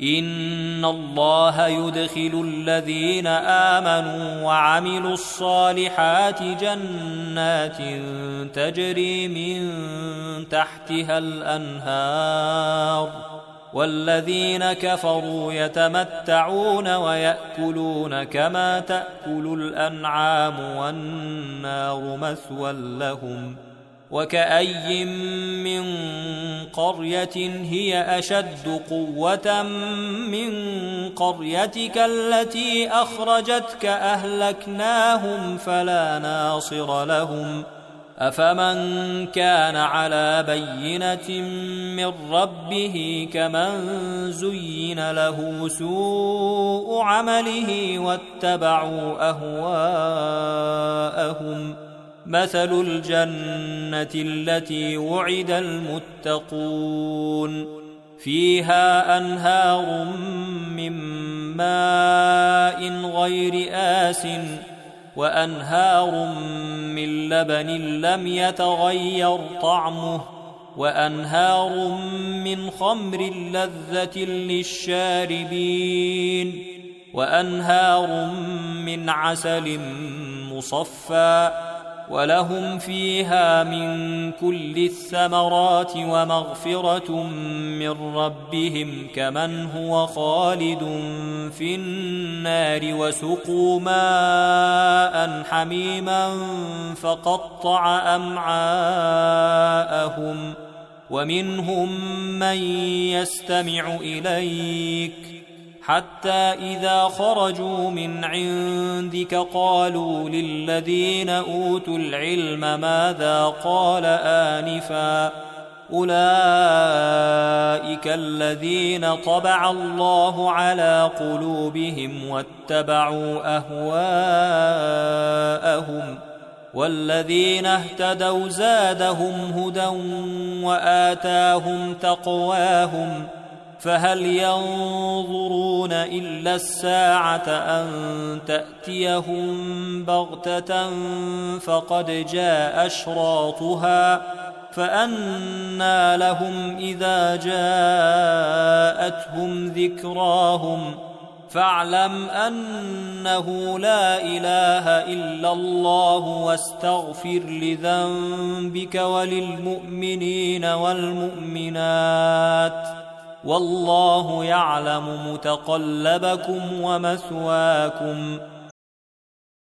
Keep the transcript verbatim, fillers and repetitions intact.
إن الله يدخل الذين آمنوا وعملوا الصالحات جنات تجري من تحتها الأنهار والذين كفروا يتمتعون ويأكلون كما تأكل الأنعام والنار مثوى لهم وكأي من قرية هي أشد قوة من قريتك التي أخرجتك أهلكناهم فلا ناصر لهم أفمن كان على بينة من ربه كمن زين له سوء عمله واتبعوا أهواءهم مثل الجنة التي وعد المتقون فيها أنهار من ماء غير آسٍ وأنهار من لبن لم يتغير طعمه وأنهار من خمر لذة للشاربين وأنهار من عسل مصفى ولهم فيها من كل الثمرات ومغفرة من ربهم كمن هو خالد في النار وسقوا ماء حميما فقطع أمعاءهم ومنهم من يستمع إليك حتى إذا خرجوا من عندك قالوا للذين أوتوا العلم ماذا قال آنفا أولئك الذين طبع الله على قلوبهم واتبعوا أهواءهم والذين اهتدوا زادهم هدى وآتاهم تقواهم فهل ينظرون إلا الساعة أن تأتيهم بغتة فقد جاء أشراطها فأنى لهم إذا جاءتهم ذكراهم فاعلم أنه لا إله إلا الله واستغفر لذنبك وللمؤمنين والمؤمنات والله يعلم متقلبكم ومثواكم